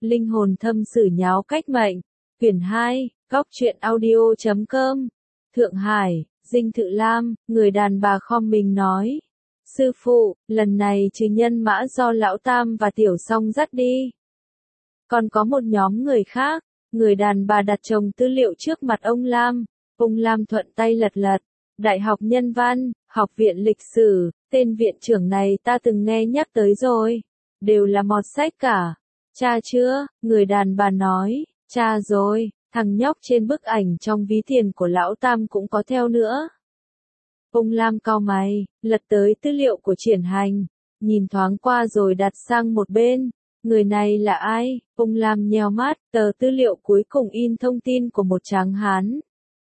Linh hồn thâm sử nháo cách mệnh. Quyển 2, Góc truyện audio.com. Thượng Hải, Dinh Thự Lam, người đàn bà khom mình nói. Sư phụ, lần này trừ nhân mã do lão Tam và Tiểu Song dắt đi. Còn có một nhóm người khác, người đàn bà đặt chồng tư liệu trước mặt ông Lam. Ông Lam thuận tay lật lật. Đại học Nhân văn, Học viện Lịch sử, tên viện trưởng này ta từng nghe nhắc tới rồi. Đều là mọt sách cả. Cha chưa? Người đàn bà nói. Cha rồi, thằng nhóc trên bức ảnh trong ví tiền của lão Tam cũng có theo nữa. Ông Lam cau mày, lật tới tư liệu của Triển Hành, nhìn thoáng qua rồi đặt sang một bên. Người này là ai? Ông Lam nheo mắt, tờ tư liệu cuối cùng in thông tin của một tráng hán.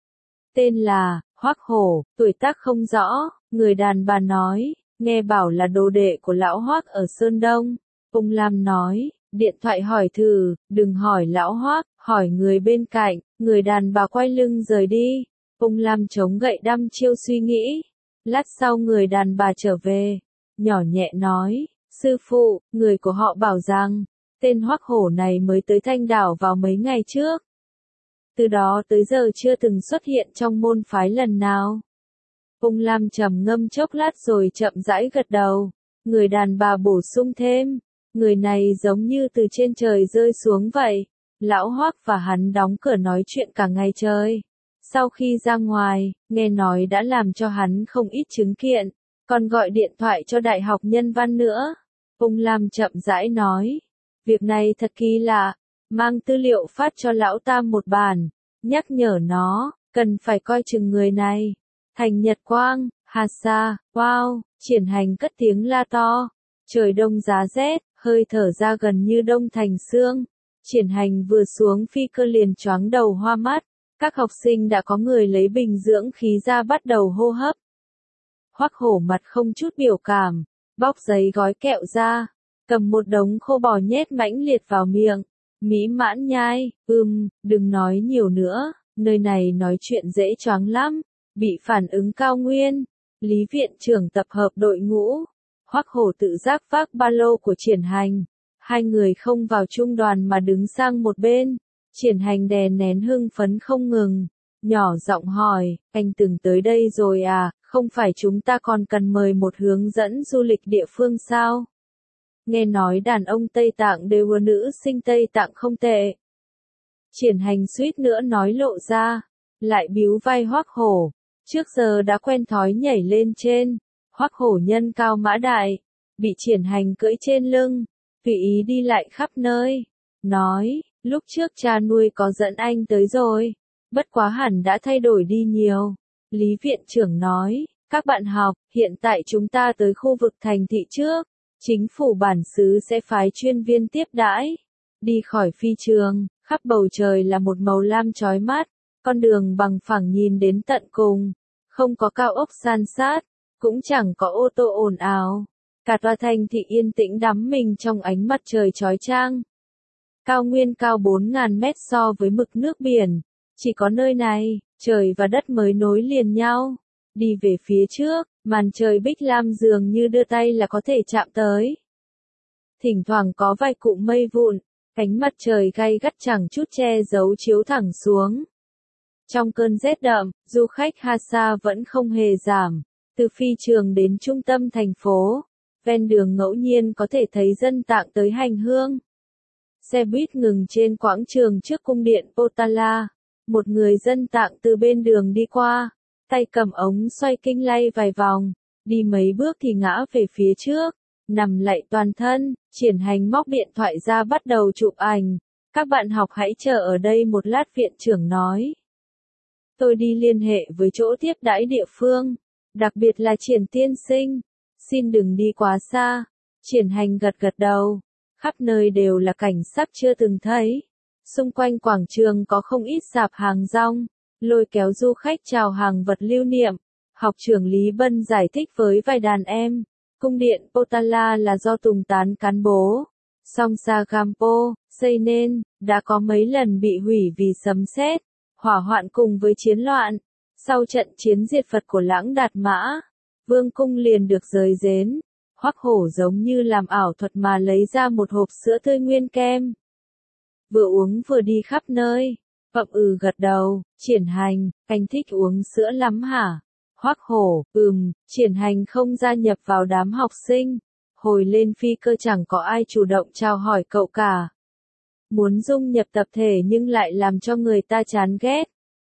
Tên là Hoắc Hổ, tuổi tác không rõ, người đàn bà nói, nghe bảo là đồ đệ của lão Hoắc ở Sơn Đông. Ông Lam nói, điện thoại hỏi thử, đừng hỏi lão Hoắc, hỏi người bên cạnh. Người đàn bà quay lưng rời đi. Ông Lam chống gậy đăm chiêu suy nghĩ. Lát sau người đàn bà trở về, nhỏ nhẹ nói, sư phụ, người của họ bảo rằng, tên Hoắc Hổ này mới tới Thanh Đảo vào mấy ngày trước. Từ đó tới giờ chưa từng xuất hiện trong môn phái lần nào. Ông Lam trầm ngâm chốc lát rồi chậm rãi gật đầu. Người đàn bà bổ sung thêm, người này giống như từ trên trời rơi xuống vậy. Lão Hoắc và hắn đóng cửa nói chuyện cả ngày trời. Sau khi ra ngoài, nghe nói đã làm cho hắn không ít chứng kiện, còn gọi điện thoại cho Đại học Nhân văn nữa. Ông Lam chậm rãi nói, việc này thật kỳ lạ, mang tư liệu phát cho lão Tam một bản, nhắc nhở nó, cần phải coi chừng người này. Thành Nhật Quang, Hà Sa, wow, Triển Hành cất tiếng la to. Trời đông giá rét, hơi thở ra gần như đông thành xương. Triển Hành vừa xuống phi cơ liền choáng đầu hoa mắt. Các học sinh đã có người lấy bình dưỡng khí ra bắt đầu hô hấp. Hoắc Hổ mặt không chút biểu cảm, bóc giấy gói kẹo ra, cầm một đống khô bò nhét mãnh liệt vào miệng. Mỹ mãn nhai, đừng nói nhiều nữa, nơi này nói chuyện dễ choáng lắm. Bị phản ứng cao nguyên, Lý viện trưởng tập hợp đội ngũ. Hoắc Hổ tự giác vác ba lô của Triển Hành. Hai người không vào trung đoàn mà đứng sang một bên. Triển Hành đè nén hưng phấn không ngừng, nhỏ giọng hỏi, anh từng tới đây rồi à, không phải chúng ta còn cần mời một hướng dẫn du lịch địa phương sao? Nghe nói đàn ông Tây Tạng đều ưa nữ sinh Tây Tạng không tệ. Triển Hành suýt nữa nói lộ ra, lại bíu vai Hoắc Hổ, trước giờ đã quen thói nhảy lên trên. Hoắc Hổ nhân cao mã đại, bị Triển Hành cưỡi trên lưng, tùy ý đi lại khắp nơi, nói, lúc trước cha nuôi có dẫn anh tới rồi, bất quá hẳn đã thay đổi đi nhiều. Lý viện trưởng nói, các bạn học, hiện tại chúng ta tới khu vực thành thị trước, chính phủ bản xứ sẽ phái chuyên viên tiếp đãi. Đi khỏi phi trường, khắp bầu trời là một màu lam chói mắt, con đường bằng phẳng nhìn đến tận cùng, không có cao ốc san sát, cũng chẳng có ô tô ồn ào. Cả tòa thành thị yên tĩnh đắm mình trong ánh mặt trời chói chang. Cao nguyên cao 4.000 mét so với mực nước biển. Chỉ có nơi này, trời và đất mới nối liền nhau. Đi về phía trước, màn trời bích lam dường như đưa tay là có thể chạm tới. Thỉnh thoảng có vài cụm mây vụn, ánh mặt trời gay gắt chẳng chút che giấu chiếu thẳng xuống. Trong cơn rét đậm, du khách Hà Sa vẫn không hề giảm. Từ phi trường đến trung tâm thành phố, ven đường ngẫu nhiên có thể thấy dân Tạng tới hành hương. Xe buýt ngừng trên quảng trường trước cung điện Potala. Một người dân Tạng từ bên đường đi qua, tay cầm ống xoay kinh lay vài vòng, đi mấy bước thì ngã về phía trước, nằm lạy toàn thân. Triển Hành móc điện thoại ra bắt đầu chụp ảnh. Các bạn học hãy chờ ở đây một lát, viện trưởng nói. Tôi đi liên hệ với chỗ tiếp đãi địa phương, đặc biệt là Triển tiên sinh. Xin đừng đi quá xa. Triển Hành gật gật đầu. Khắp nơi đều là cảnh sắc chưa từng thấy. Xung quanh quảng trường có không ít sạp hàng rong, lôi kéo du khách chào hàng vật lưu niệm. Học trưởng Lý Bân giải thích với vài đàn em, cung điện Potala là do Tùng Tán Cán Bố, Songsa Gampo, xây nên, đã có mấy lần bị hủy vì sấm sét, hỏa hoạn cùng với chiến loạn. Sau trận chiến diệt Phật của Lãng Đạt Mã, vương cung liền được rời rến. Hoắc Hổ giống như làm ảo thuật mà lấy ra một hộp sữa tươi nguyên kem. vừa uống vừa đi khắp nơi. Phậm gật đầu, Triển Hành, anh thích uống sữa lắm hả? Hoắc Hổ, Triển Hành không gia nhập vào đám học sinh. Hồi lên phi cơ chẳng có ai chủ động chào hỏi cậu cả. Muốn dung nhập tập thể nhưng lại làm cho người ta chán ghét.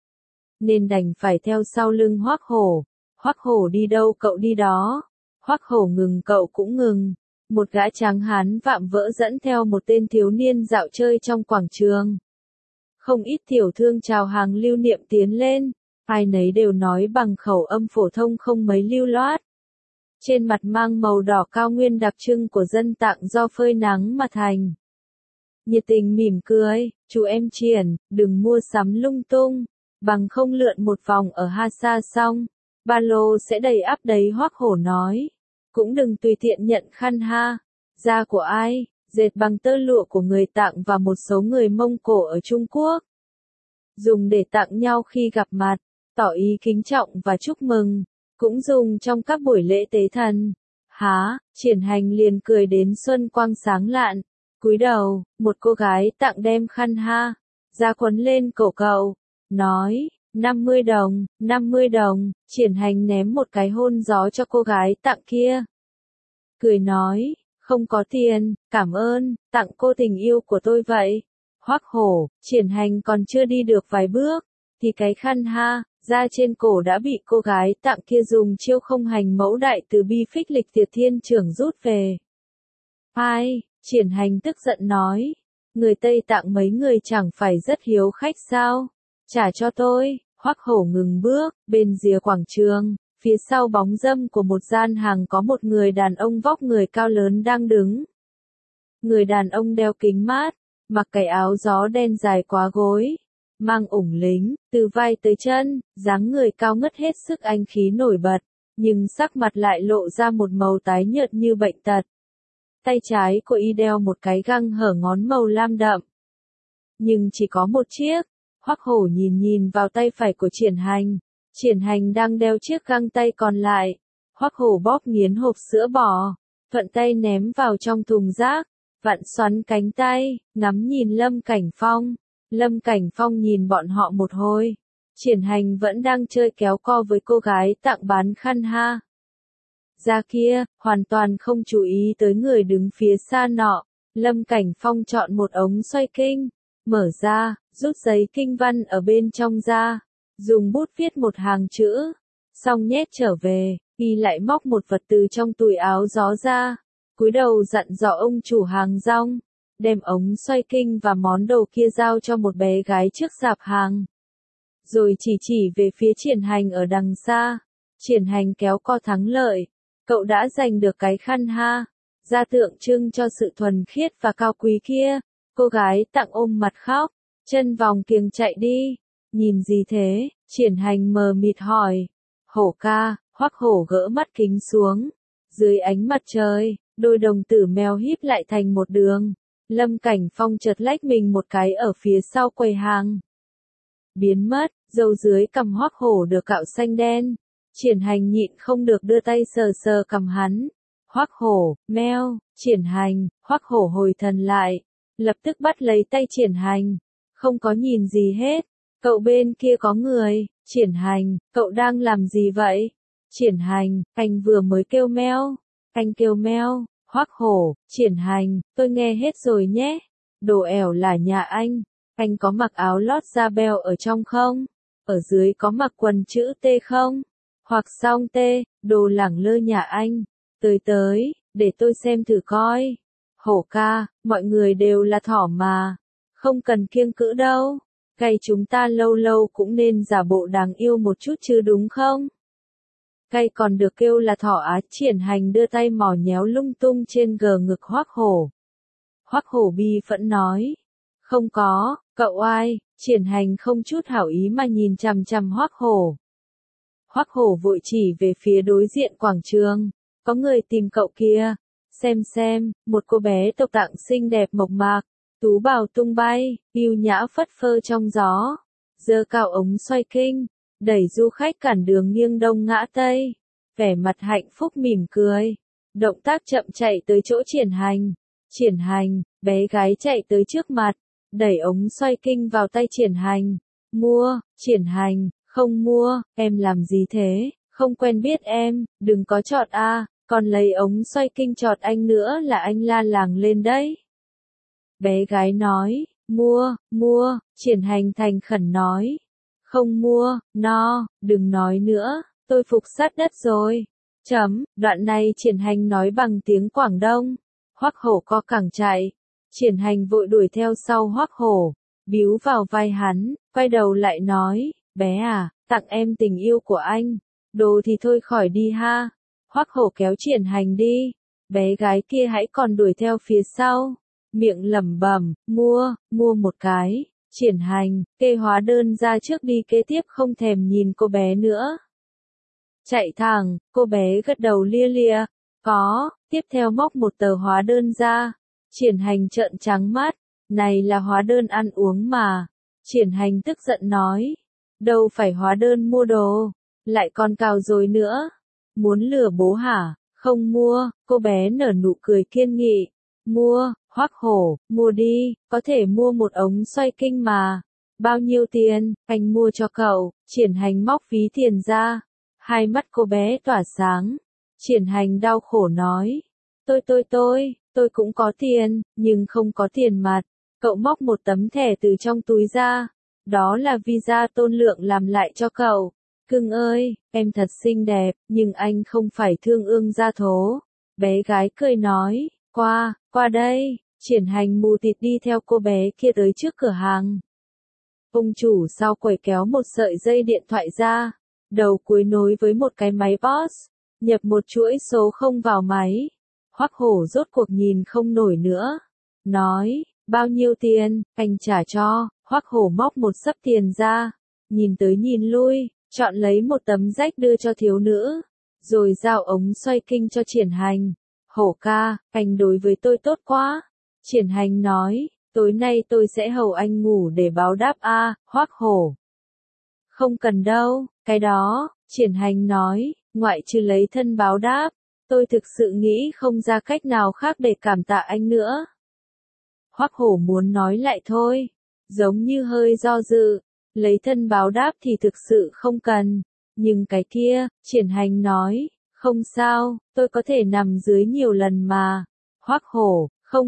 Nên đành phải theo sau lưng Hoắc Hổ. Hoắc Hổ đi đâu cậu đi đó. Hoắc Hổ ngừng cậu cũng ngừng. Một gã tráng hán vạm vỡ dẫn theo một tên thiếu niên dạo chơi trong quảng trường. Không ít tiểu thương chào hàng lưu niệm tiến lên, ai nấy đều nói bằng khẩu âm phổ thông không mấy lưu loát. Trên mặt mang màu đỏ cao nguyên đặc trưng của dân Tạng do phơi nắng mà thành. Nhiệt tình mỉm cười, chú em Triển, đừng mua sắm lung tung, bằng không lượn một vòng ở Hasa xong, ba lô sẽ đầy ắp đấy. Hoắc Hổ nói. Cũng đừng tùy tiện nhận khăn ha. Da của ai? Dệt bằng tơ lụa của người Tạng và một số người Mông Cổ ở Trung Quốc. Dùng để tặng nhau khi gặp mặt, tỏ ý kính trọng và chúc mừng. Cũng dùng trong các buổi lễ tế thần. Há, Triển Hành liền cười đến xuân quang sáng lạn. Cúi đầu, một cô gái Tạng đem khăn ha ra quấn lên cổ cậu. Nói, 50 đồng, 50 đồng, Triển Hành ném một cái hôn gió cho cô gái Tạng kia. Cười nói, không có tiền, cảm ơn, tặng cô tình yêu của tôi vậy. Hoắc Hổ, Triển Hành còn chưa đi được vài bước, thì cái khăn ha ra trên cổ đã bị cô gái Tạng kia dùng chiêu không hành mẫu đại từ bi phích lịch tiệt thiên trưởng rút về. Ai? Triển Hành tức giận nói, người Tây Tạng mấy người chẳng phải rất hiếu khách sao? Trả cho tôi. Hoắc Hổ ngừng bước, bên rìa quảng trường, phía sau bóng râm của một gian hàng có một người đàn ông vóc người cao lớn đang đứng. Người đàn ông đeo kính mát, mặc cái áo gió đen dài quá gối, mang ủng lính, từ vai tới chân, dáng người cao ngất hết sức anh khí nổi bật, nhưng sắc mặt lại lộ ra một màu tái nhợt như bệnh tật. Tay trái của y đeo một cái găng hở ngón màu lam đậm, nhưng chỉ có một chiếc. Hoắc Hổ nhìn vào tay phải của Triển Hành. Triển Hành đang đeo chiếc găng tay còn lại. Hoắc Hổ bóp nghiến hộp sữa bò, thuận tay ném vào trong thùng rác, vặn xoắn cánh tay, ngắm nhìn Lâm Cảnh Phong. Lâm Cảnh Phong nhìn bọn họ một hồi. Triển Hành vẫn đang chơi kéo co với cô gái Tạng bán khăn ha ra kia, hoàn toàn không chú ý tới người đứng phía xa nọ. Lâm Cảnh Phong chọn một ống xoay kinh, mở ra, rút giấy kinh văn ở bên trong ra, dùng bút viết một hàng chữ, xong nhét trở về, y lại móc một vật từ trong túi áo gió ra, cúi đầu dặn dò ông chủ hàng rong, đem ống xoay kinh và món đồ kia giao cho một bé gái trước sạp hàng. Rồi chỉ về phía Triển Hành ở đằng xa. Triển Hành kéo co thắng lợi, cậu đã giành được cái khăn ha ra tượng trưng cho sự thuần khiết và cao quý kia. Cô gái Tạng ôm mặt khóc, chân vòng kiềng chạy đi. Nhìn gì thế? Triển Hành mờ mịt hỏi. Hổ ca. Hoắc Hổ gỡ mắt kính xuống. Dưới ánh mặt trời, đôi đồng tử mèo híp lại thành một đường. Lâm Cảnh Phong chợt lách mình một cái ở phía sau quầy hàng. Biến mất, râu dưới cằm Hoắc Hổ được cạo xanh đen. Triển Hành nhịn không được đưa tay sờ cằm hắn. Hoắc Hổ, meo, Triển Hành. Hoắc Hổ hồi thần lại, lập tức bắt lấy tay Triển Hành. Không có nhìn gì hết. Cậu bên kia có người. Triển Hành, cậu đang làm gì vậy? Triển Hành, anh vừa mới kêu meo. Anh kêu meo. Hoắc Hổ, Triển Hành, tôi nghe hết rồi nhé. Đồ ẻo là nhà anh có mặc áo lót da beo ở trong không? Ở dưới có mặc quần chữ T không? Hoặc song T, đồ lẳng lơ nhà anh. Tới, để tôi xem thử coi. Hổ ca, mọi người đều là thỏ mà. Không cần kiêng cữ đâu. Cay chúng ta lâu lâu cũng nên giả bộ đáng yêu một chút chứ đúng không? Cay còn được kêu là thỏ á. Triển Hành đưa tay mò nhéo lung tung trên gờ ngực Hoắc Hổ. Hoắc Hổ bi phẫn nói. Không có, cậu ai? Triển Hành không chút hảo ý mà nhìn chằm Hoắc Hổ. Hoắc Hổ vội chỉ về phía đối diện quảng trường. Có người tìm cậu kia. Xem, một cô bé tộc Tạng xinh đẹp mộc mạc, tú bào tung bay, yêu nhã phất phơ trong gió, giơ cao ống xoay kinh, đẩy du khách cản đường nghiêng đông ngã tây, vẻ mặt hạnh phúc mỉm cười, động tác chậm chạy tới chỗ Triển Hành. Triển Hành, bé gái chạy tới trước mặt, đẩy ống xoay kinh vào tay Triển Hành. Mua, Triển Hành, không mua, em làm gì thế, không quen biết em, đừng có chọt a, còn lấy ống xoay kinh chọt anh nữa là anh la làng lên đấy. Bé gái nói, mua, Triển Hành thành khẩn nói. Không mua, no, đừng nói nữa, tôi phục sát đất rồi. Đoạn này Triển Hành nói bằng tiếng Quảng Đông. Hoắc Hổ co cẳng chạy. Triển Hành vội đuổi theo sau Hoắc Hổ, bíu vào vai hắn, quay đầu lại nói, bé à, tặng em tình yêu của anh. Đồ thì thôi khỏi đi ha. Hoắc Hổ kéo Triển Hành đi. Bé gái kia hãy còn đuổi theo phía sau. Miệng lẩm bẩm, mua một cái. Triển Hành, kê hóa đơn ra trước đi, kế tiếp không thèm nhìn cô bé nữa. Chạy thẳng, cô bé gật đầu lia lịa. Có, tiếp theo móc một tờ hóa đơn ra. Triển Hành trợn trắng mắt. Này là hóa đơn ăn uống mà. Triển Hành tức giận nói. Đâu phải hóa đơn mua đồ. Lại còn cào rồi nữa. Muốn lừa bố hả? Không mua, cô bé nở nụ cười kiên nghị. Mua, Hoắc Hổ, mua đi, có thể mua một ống xoay kinh mà. Bao nhiêu tiền, anh mua cho cậu. Triển Hành móc ví tiền ra. Hai mắt cô bé tỏa sáng. Triển Hành đau khổ nói. Tôi cũng có tiền, nhưng không có tiền mặt. Cậu móc một tấm thẻ từ trong túi ra. Đó là visa Tôn Lượng làm lại cho cậu. Cưng ơi, em thật xinh đẹp, nhưng anh không phải thương ương gia thố. Bé gái cười nói, qua đây. Triển Hành mù tịt đi theo cô bé kia tới trước cửa hàng. Ông chủ sau quầy kéo một sợi dây điện thoại ra. Đầu cuối nối với một cái máy POS. Nhập một chuỗi số không vào máy. Hoắc Hổ rốt cuộc nhìn không nổi nữa. Nói, bao nhiêu tiền, anh trả cho. Hoắc Hổ móc một xấp tiền ra. Nhìn tới nhìn lui, chọn lấy một tấm rách đưa cho thiếu nữ. Rồi giao ống xoay kinh cho Triển Hành. Hổ ca, anh đối với tôi tốt quá. Triển Hành nói, tối nay tôi sẽ hầu anh ngủ để báo đáp a. Hoắc Hổ. Không cần đâu, cái đó, Triển Hành nói, ngoại trừ lấy thân báo đáp, tôi thực sự nghĩ không ra cách nào khác để cảm tạ anh nữa. Hoắc Hổ muốn nói lại thôi, giống như hơi do dự, lấy thân báo đáp thì thực sự không cần, nhưng cái kia, Triển Hành nói, không sao, tôi có thể nằm dưới nhiều lần mà. Hoắc Hổ, không,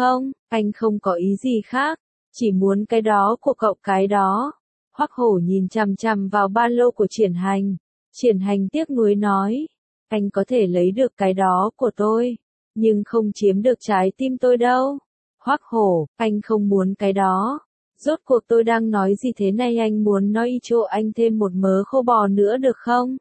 anh không có ý gì khác, chỉ muốn cái đó của cậu cái đó. Hoắc Hổ nhìn chằm chằm vào ba lô của Triển Hành. Triển Hành tiếc nuối nói, anh có thể lấy được cái đó của tôi, nhưng không chiếm được trái tim tôi đâu. Hoắc Hổ, anh không muốn cái đó. Rốt cuộc tôi đang nói gì thế này, anh muốn nói cho anh thêm một mớ khô bò nữa được không?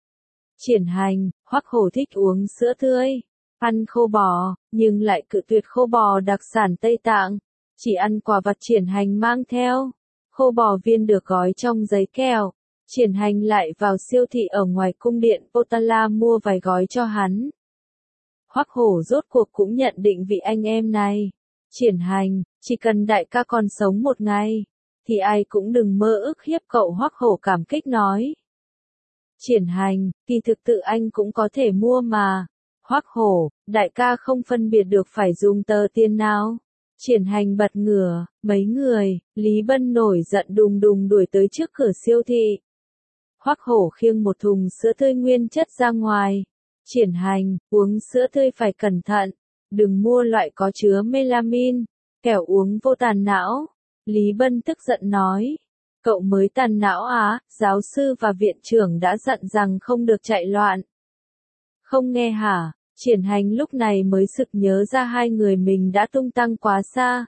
Triển Hành, Hoắc Hổ thích uống sữa tươi, ăn khô bò, nhưng lại cự tuyệt khô bò đặc sản Tây Tạng, chỉ ăn quả vặt Triển Hành mang theo. Khô bò viên được gói trong giấy kẹo. Triển Hành lại vào siêu thị ở ngoài cung điện Potala mua vài gói cho hắn. Hoắc Hổ rốt cuộc cũng nhận định vị anh em này. Triển Hành, chỉ cần đại ca còn sống một ngày, thì ai cũng đừng mơ ước hiếp cậu. Hoắc Hổ cảm kích nói. Triển Hành, kỳ thực tự anh cũng có thể mua mà. Hoắc Hổ, đại ca không phân biệt được phải dùng tờ tiền nào. Triển Hành bật ngửa, mấy người, Lý Bân nổi giận đùng đùng đuổi tới trước cửa siêu thị. Hoắc Hổ khiêng một thùng sữa tươi nguyên chất ra ngoài. Triển Hành, uống sữa tươi phải cẩn thận, đừng mua loại có chứa melamin, kẻo uống vô tàn não. Lý Bân tức giận nói, cậu mới tàn não á, giáo sư và viện trưởng đã dặn rằng không được chạy loạn. Không nghe hả? Triển Hành lúc này mới sực nhớ ra hai người mình đã tung tăng quá xa.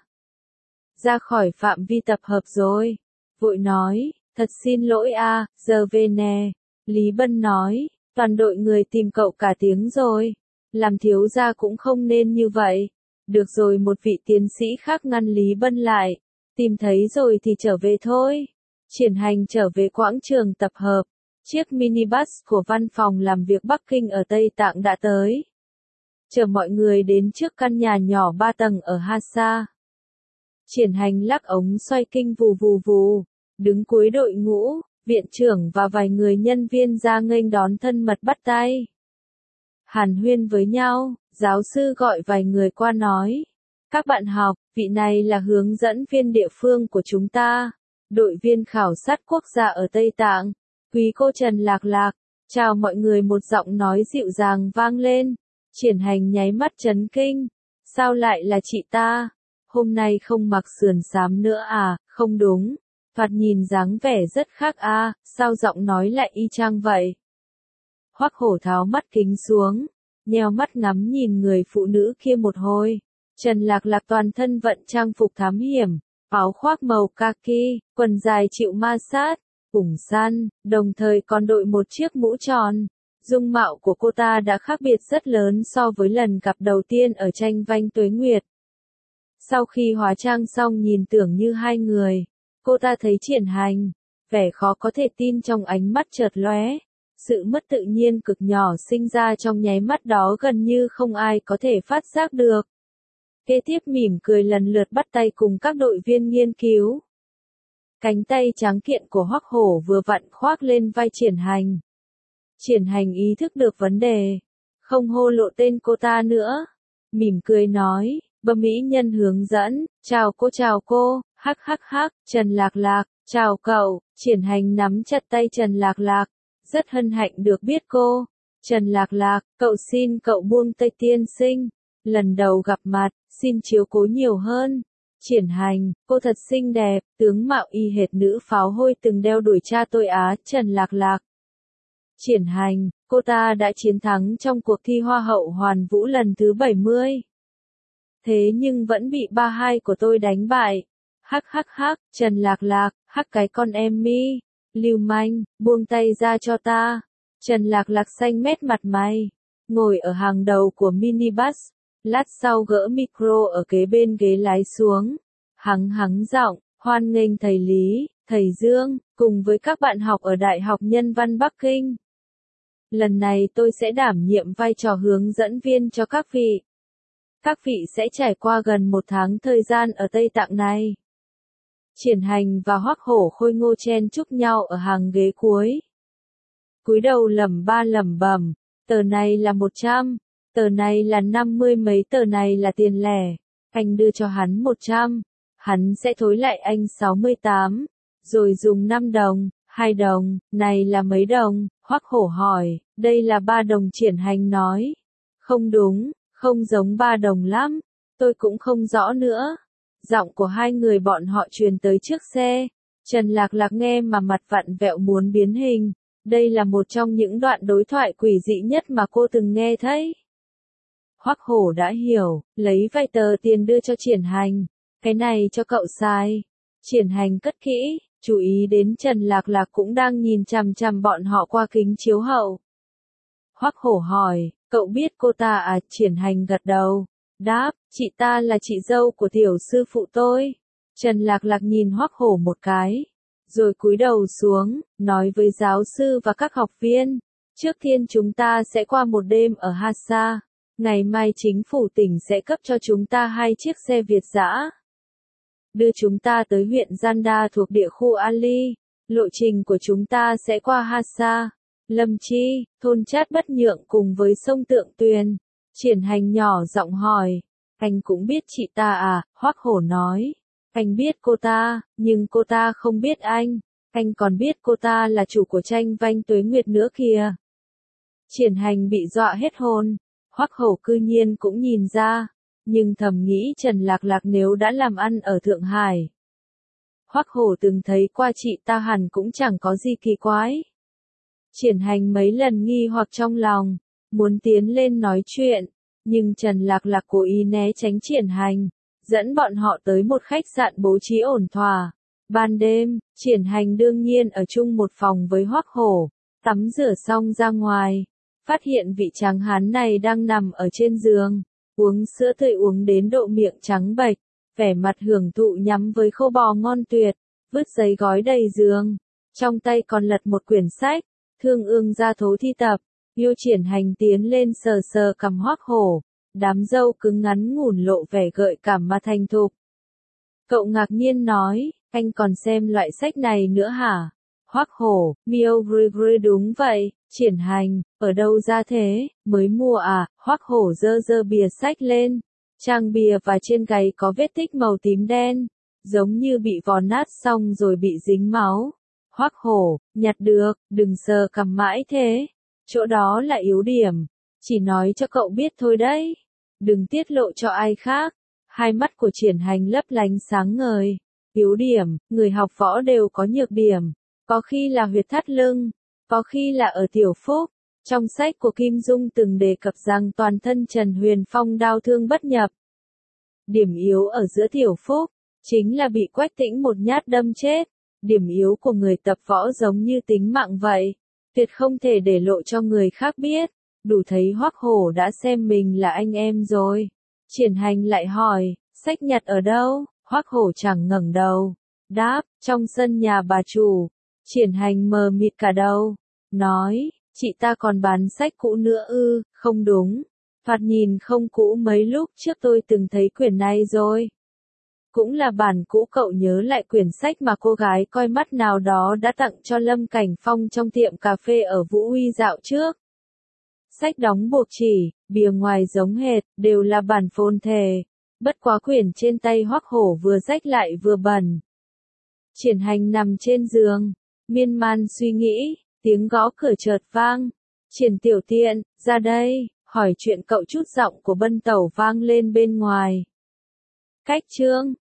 Ra khỏi phạm vi tập hợp rồi. Vội nói, thật xin lỗi a, giờ về nè. Lý Bân nói, toàn đội người tìm cậu cả tiếng rồi. Làm thiếu gia cũng không nên như vậy. Được rồi, một vị tiến sĩ khác ngăn Lý Bân lại. Tìm thấy rồi thì trở về thôi. Triển Hành trở về quảng trường tập hợp. Chiếc minibus của văn phòng làm việc Bắc Kinh ở Tây Tạng đã tới. Chờ mọi người đến trước căn nhà nhỏ 3 tầng ở Hasa. Triển Hành lắc ống xoay kinh vù vù vù. Đứng cuối đội ngũ, viện trưởng và vài người nhân viên ra nghênh đón thân mật bắt tay. Hàn huyên với nhau, giáo sư gọi vài người qua nói. Các bạn học, vị này là hướng dẫn viên địa phương của chúng ta, đội viên khảo sát quốc gia ở Tây Tạng, quý cô Trần Lạc Lạc. Chào mọi người, một giọng nói dịu dàng vang lên. Triển Hành nháy mắt chấn kinh. Sao lại là chị ta? Hôm nay không mặc sườn xám nữa à? Không đúng. Thoạt nhìn dáng vẻ rất khác à, sao giọng nói lại y chang vậy? Hoắc Hổ tháo mắt kính xuống, nheo mắt ngắm nhìn người phụ nữ kia một hồi. Trần Lạc Lạc toàn thân vận trang phục thám hiểm, áo khoác màu kaki, quần dài chịu ma sát, cùng săn, đồng thời còn đội một chiếc mũ tròn. Dung mạo của cô ta đã khác biệt rất lớn so với lần gặp đầu tiên ở tranh Vanh Tuế Nguyệt. Sau khi hóa trang xong nhìn tưởng như hai người, cô ta thấy Triển Hành, vẻ khó có thể tin trong ánh mắt chợt lóe. Sự mất tự nhiên cực nhỏ sinh ra trong nháy mắt đó gần như không ai có thể phát giác được. Kế tiếp mỉm cười lần lượt bắt tay cùng các đội viên nghiên cứu. Cánh tay trắng kiện của Hoắc Hổ vừa vặn khoác lên vai Triển Hành. Triển Hành ý thức được vấn đề, không hô lộ tên cô ta nữa. Mỉm cười nói, bẩm mỹ nhân hướng dẫn, chào cô, hắc hắc hắc, Trần Lạc Lạc, chào cậu. Triển Hành nắm chặt tay Trần Lạc Lạc, rất hân hạnh được biết cô. Trần Lạc Lạc, xin cậu buông tay tiên sinh. Lần đầu gặp mặt, xin chiếu cố nhiều hơn. Triển Hành, cô thật xinh đẹp, tướng mạo y hệt nữ pháo hôi từng đeo đuổi cha tôi á. Trần Lạc Lạc. Triển Hành, cô ta đã chiến thắng trong cuộc thi Hoa hậu Hoàn Vũ lần thứ 70. Thế nhưng vẫn bị ba hai của tôi đánh bại. Hắc hắc hắc, Trần Lạc Lạc, hắc cái con em mi. Lưu manh, buông tay ra cho ta. Trần Lạc Lạc xanh mét mặt mày, ngồi ở hàng đầu của minibus. Lát sau gỡ micro ở kế bên ghế lái xuống. Hắng giọng, hoan nghênh thầy Lý, thầy Dương, cùng với các bạn học ở Đại học Nhân văn Bắc Kinh. Lần này tôi sẽ đảm nhiệm vai trò hướng dẫn viên cho các vị. Các vị sẽ trải qua gần một tháng thời gian ở Tây Tạng này. Triển Hành và Hoắc Hổ khôi ngô chen chúc nhau ở hàng ghế cuối. Cúi đầu lẩm bẩm, tờ này là 100, tờ này là 50 mấy, tờ này là tiền lẻ. Anh đưa cho hắn 100, hắn sẽ thối lại anh 68, rồi dùng 5 đồng, 2 đồng, này là mấy đồng? Hoắc Hổ hỏi, đây là 3 đồng. Triển Hành nói, không đúng, không giống 3 đồng lắm, tôi cũng không rõ nữa. Giọng của hai người bọn họ truyền tới trước xe. Trần Lạc Lạc nghe mà mặt vặn vẹo muốn biến hình. Đây là một trong những đoạn đối thoại quỷ dị nhất mà cô từng nghe thấy. Hoắc Hổ đã hiểu, lấy vài tờ tiền đưa cho Triển Hành. Cái này cho cậu xài. Triển Hành cất kỹ, chú ý đến Trần Lạc Lạc cũng đang nhìn chằm chằm bọn họ qua kính chiếu hậu. Hoắc Hổ hỏi, cậu biết cô ta à? Triển Hành gật đầu. Đáp, chị ta là chị dâu của tiểu sư phụ tôi. Trần Lạc Lạc nhìn Hoắc Hổ một cái, rồi cúi đầu xuống, nói với giáo sư và các học viên, trước tiên chúng ta sẽ qua một đêm ở Hassa. Ngày mai chính phủ tỉnh sẽ cấp cho chúng ta 2 chiếc xe Việt dã, đưa chúng ta tới huyện Janda thuộc địa khu Ali. Lộ trình của chúng ta sẽ qua Hassa, Lâm Chi, thôn Chát Bất Nhượng cùng với sông Tượng Tuyền. Triển Hành nhỏ giọng hỏi, anh cũng biết chị ta à? Hoắc Hổ nói, anh biết cô ta, nhưng cô ta không biết anh còn biết cô ta là chủ của tranh Vanh Tuế Nguyệt nữa kìa. Triển Hành bị dọa hết hồn, Hoắc Hổ cư nhiên cũng nhìn ra, nhưng thầm nghĩ Trần Lạc Lạc nếu đã làm ăn ở Thượng Hải, Hoắc Hổ từng thấy qua chị ta hẳn cũng chẳng có gì kỳ quái. Triển Hành mấy lần nghi hoặc trong lòng, muốn tiến lên nói chuyện, nhưng Trần Lạc Lạc cố ý né tránh Triển Hành, dẫn bọn họ tới một khách sạn bố trí ổn thỏa. Ban đêm, Triển Hành đương nhiên ở chung một phòng với Hoắc Hổ, tắm rửa xong ra ngoài, phát hiện vị tráng hán này đang nằm ở trên giường, uống sữa tươi uống đến độ miệng trắng bệch, vẻ mặt hưởng thụ nhắm với khô bò ngon tuyệt, vứt giấy gói đầy giường, trong tay còn lật một quyển sách, Thương Ương Gia Thố Thi Tập. Yêu. Triển Hành tiến lên sờ sờ cằm Hoắc Hổ, đám râu cứng ngắn ngủn lộ vẻ gợi cảm mà thành thục. Cậu ngạc nhiên nói, anh còn xem loại sách này nữa hả? Hoắc Hổ, Miêu Gri đúng vậy. Triển Hành, ở đâu ra thế, mới mua à? Hoắc Hổ giơ bìa sách lên, Trang bìa và trên gáy có vết tích màu tím đen, giống như bị vò nát xong rồi bị dính máu. Hoắc Hổ, nhặt được, đừng sờ cằm mãi thế. Chỗ đó là yếu điểm. Chỉ nói cho cậu biết thôi đấy. Đừng tiết lộ cho ai khác. Hai mắt của Triển Hành lấp lánh sáng ngời. Yếu điểm, người học võ đều có nhược điểm. Có khi là huyệt thắt lưng, có khi là ở tiểu phúc. Trong sách của Kim Dung từng đề cập rằng toàn thân Trần Huyền Phong đao thương bất nhập. Điểm yếu ở giữa tiểu phúc, chính là bị Quách Tĩnh một nhát đâm chết. Điểm yếu của người tập võ giống như tính mạng vậy, tuyệt không thể để lộ cho người khác biết. Đủ thấy Hoắc Hổ đã xem mình là anh em rồi. Triển Hành lại hỏi, sách nhặt ở đâu? Hoắc Hổ chẳng ngẩng đầu. Đáp, trong sân nhà bà chủ. Triển Hành mờ mịt cả đầu. Nói, chị ta còn bán sách cũ nữa ư? Không đúng. Thoạt nhìn không cũ, mấy lúc trước tôi từng thấy quyển này rồi. Cũng là bản cũ. Cậu nhớ lại quyển sách mà cô gái coi mắt nào đó đã tặng cho Lâm Cảnh Phong trong tiệm cà phê ở Vũ Huy dạo trước. Sách đóng buộc chỉ, bìa ngoài giống hệt, đều là bản phồn thể. Bất quá quyển trên tay Hoắc Hổ vừa rách lại vừa bẩn. Triển Hành nằm trên giường, miên man suy nghĩ, tiếng gõ cửa chợt vang. Triển Tiểu Tiện, ra đây, hỏi chuyện cậu chút. Giọng của Bân Tẩu vang lên bên ngoài. Cách chương